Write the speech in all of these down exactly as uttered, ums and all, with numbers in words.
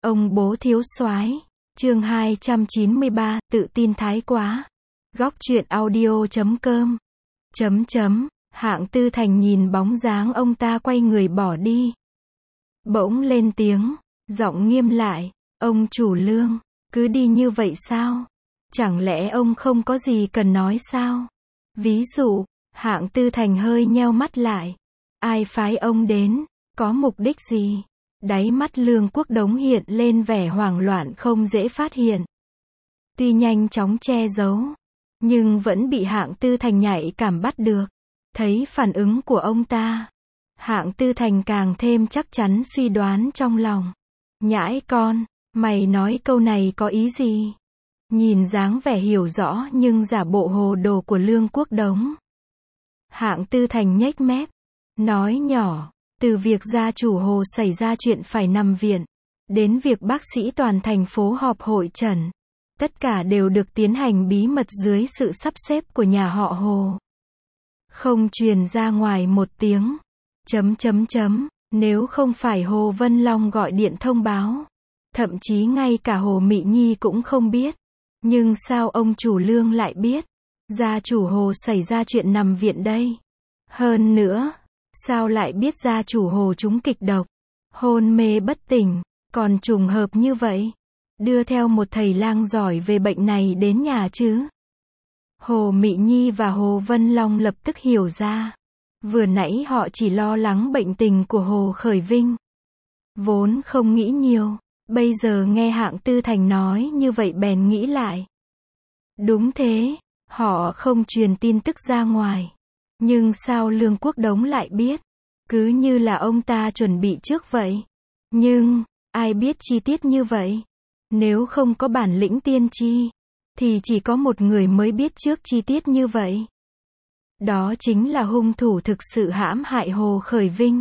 Ông bố thiếu soái. Chương hai trăm chín mươi ba, tự tin thái quá. Góc truyện audio chấm com. Chấm chấm, Hạng Tư Thành nhìn bóng dáng ông ta quay người bỏ đi. Bỗng lên tiếng, giọng nghiêm lại, ông chủ Lương, cứ đi như vậy sao? Chẳng lẽ ông không có gì cần nói sao? Ví dụ, Hạng Tư Thành hơi nheo mắt lại. Ai phái ông đến? Có mục đích gì? Đáy mắt Lương Quốc Đống hiện lên vẻ hoảng loạn không dễ phát hiện. Tuy nhanh chóng che giấu, nhưng vẫn bị Hạng Tư Thành nhạy cảm bắt được. Thấy phản ứng của ông ta, Hạng Tư Thành càng thêm chắc chắn suy đoán trong lòng. Nhãi con, mày nói câu này có ý gì? Nhìn dáng vẻ hiểu rõ nhưng giả bộ hồ đồ của Lương Quốc Đống, Hạng Tư Thành nhếch mép, nói nhỏ, từ việc gia chủ Hồ xảy ra chuyện phải nằm viện, đến việc bác sĩ toàn thành phố họp hội chẩn, tất cả đều được tiến hành bí mật dưới sự sắp xếp của nhà họ Hồ. Không truyền ra ngoài một tiếng. Chấm chấm chấm, nếu không phải Hồ Vân Long gọi điện thông báo, thậm chí ngay cả Hồ Mị Nhi cũng không biết. Nhưng sao ông chủ Lương lại biết? Gia chủ Hồ xảy ra chuyện nằm viện đây. Hơn nữa, sao lại biết gia chủ Hồ trúng kịch độc, hôn mê bất tỉnh, còn trùng hợp như vậy? Đưa theo một thầy lang giỏi về bệnh này đến nhà chứ? Hồ Mị Nhi và Hồ Vân Long lập tức hiểu ra. Vừa nãy họ chỉ lo lắng bệnh tình của Hồ Khởi Vinh. Vốn không nghĩ nhiều, bây giờ nghe Hạng Tư Thành nói như vậy bèn nghĩ lại. Đúng thế, họ không truyền tin tức ra ngoài. Nhưng sao Lương Quốc Đống lại biết? Cứ như là ông ta chuẩn bị trước vậy. Nhưng, ai biết chi tiết như vậy? Nếu không có bản lĩnh tiên tri, thì chỉ có một người mới biết trước chi tiết như vậy. Đó chính là hung thủ thực sự hãm hại Hồ Khởi Vinh.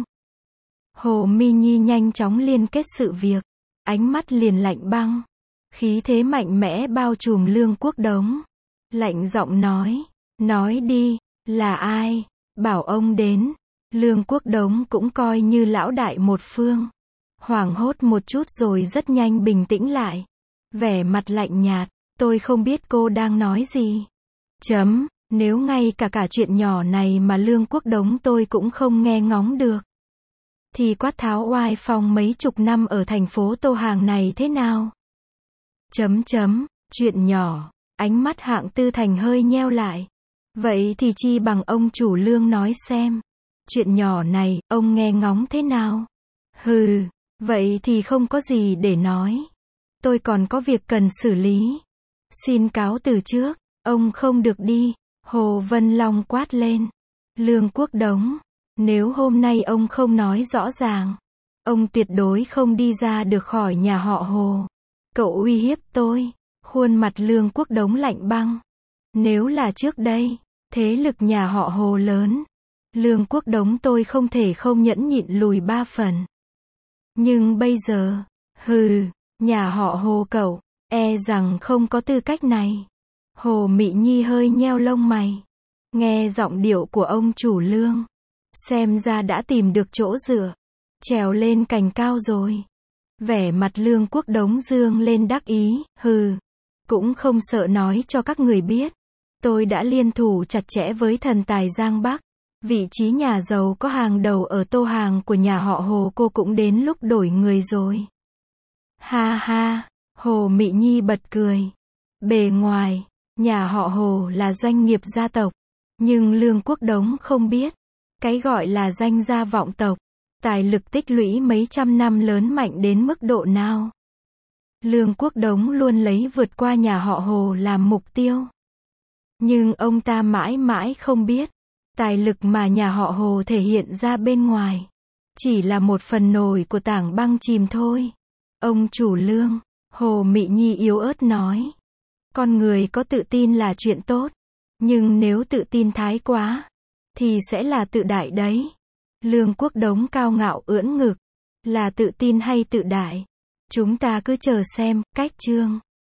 Hồ Mị Nhi nhanh chóng liên kết sự việc, ánh mắt liền lạnh băng, khí thế mạnh mẽ bao trùm Lương Quốc Đống. Lạnh giọng nói, nói đi, là ai? Bảo ông đến. Lương Quốc Đống cũng coi như lão đại một phương. Hoảng hốt một chút rồi rất nhanh bình tĩnh lại. Vẻ mặt lạnh nhạt, tôi không biết cô đang nói gì. Chấm, nếu ngay cả cả chuyện nhỏ này mà Lương Quốc Đống tôi cũng không nghe ngóng được, thì Quát Tháo oai phong mấy chục năm ở thành phố Tô Hàng này thế nào? Chấm chấm, chuyện nhỏ, ánh mắt Hạng Tư Thành hơi nheo lại. Vậy thì chi bằng ông chủ Lương nói xem. Chuyện nhỏ này, ông nghe ngóng thế nào? Hừ, vậy thì không có gì để nói. Tôi còn có việc cần xử lý. Xin cáo từ trước, ông không được đi. Hồ Vân Long quát lên. Lương Quốc Đống, nếu hôm nay ông không nói rõ ràng, ông tuyệt đối không đi ra được khỏi nhà họ Hồ. Cậu uy hiếp tôi. Khuôn mặt Lương Quốc Đống lạnh băng. Nếu là trước đây, thế lực nhà họ Hồ lớn, Lương Quốc Đống tôi không thể không nhẫn nhịn lùi ba phần. Nhưng bây giờ, hừ, nhà họ Hồ cậu, e rằng không có tư cách này. Hồ Mị Nhi hơi nheo lông mày. Nghe giọng điệu của ông chủ Lương, xem ra đã tìm được chỗ dựa, trèo lên cành cao rồi. Vẻ mặt Lương Quốc Đống dương lên đắc ý, hừ, cũng không sợ nói cho các người biết. Tôi đã liên thủ chặt chẽ với thần tài Giang Bắc. Vị trí nhà giàu có hàng đầu ở Tô Hàng của nhà họ Hồ cô cũng đến lúc đổi người rồi. Ha ha, Hồ Mị Nhi bật cười. Bề ngoài, nhà họ Hồ là doanh nghiệp gia tộc. Nhưng Lương Quốc Đống không biết. Cái gọi là danh gia vọng tộc, tài lực tích lũy mấy trăm năm lớn mạnh đến mức độ nào. Lương Quốc Đống luôn lấy vượt qua nhà họ Hồ làm mục tiêu. Nhưng ông ta mãi mãi không biết, tài lực mà nhà họ Hồ thể hiện ra bên ngoài, chỉ là một phần nổi của tảng băng chìm thôi. Ông chủ Lương, Hồ Mị Nhi yếu ớt nói. Con người có tự tin là chuyện tốt, nhưng nếu tự tin thái quá, thì sẽ là tự đại đấy. Lương Quốc Đống cao ngạo ưỡn ngực. Là tự tin hay tự đại? Chúng ta cứ chờ xem. Cách chương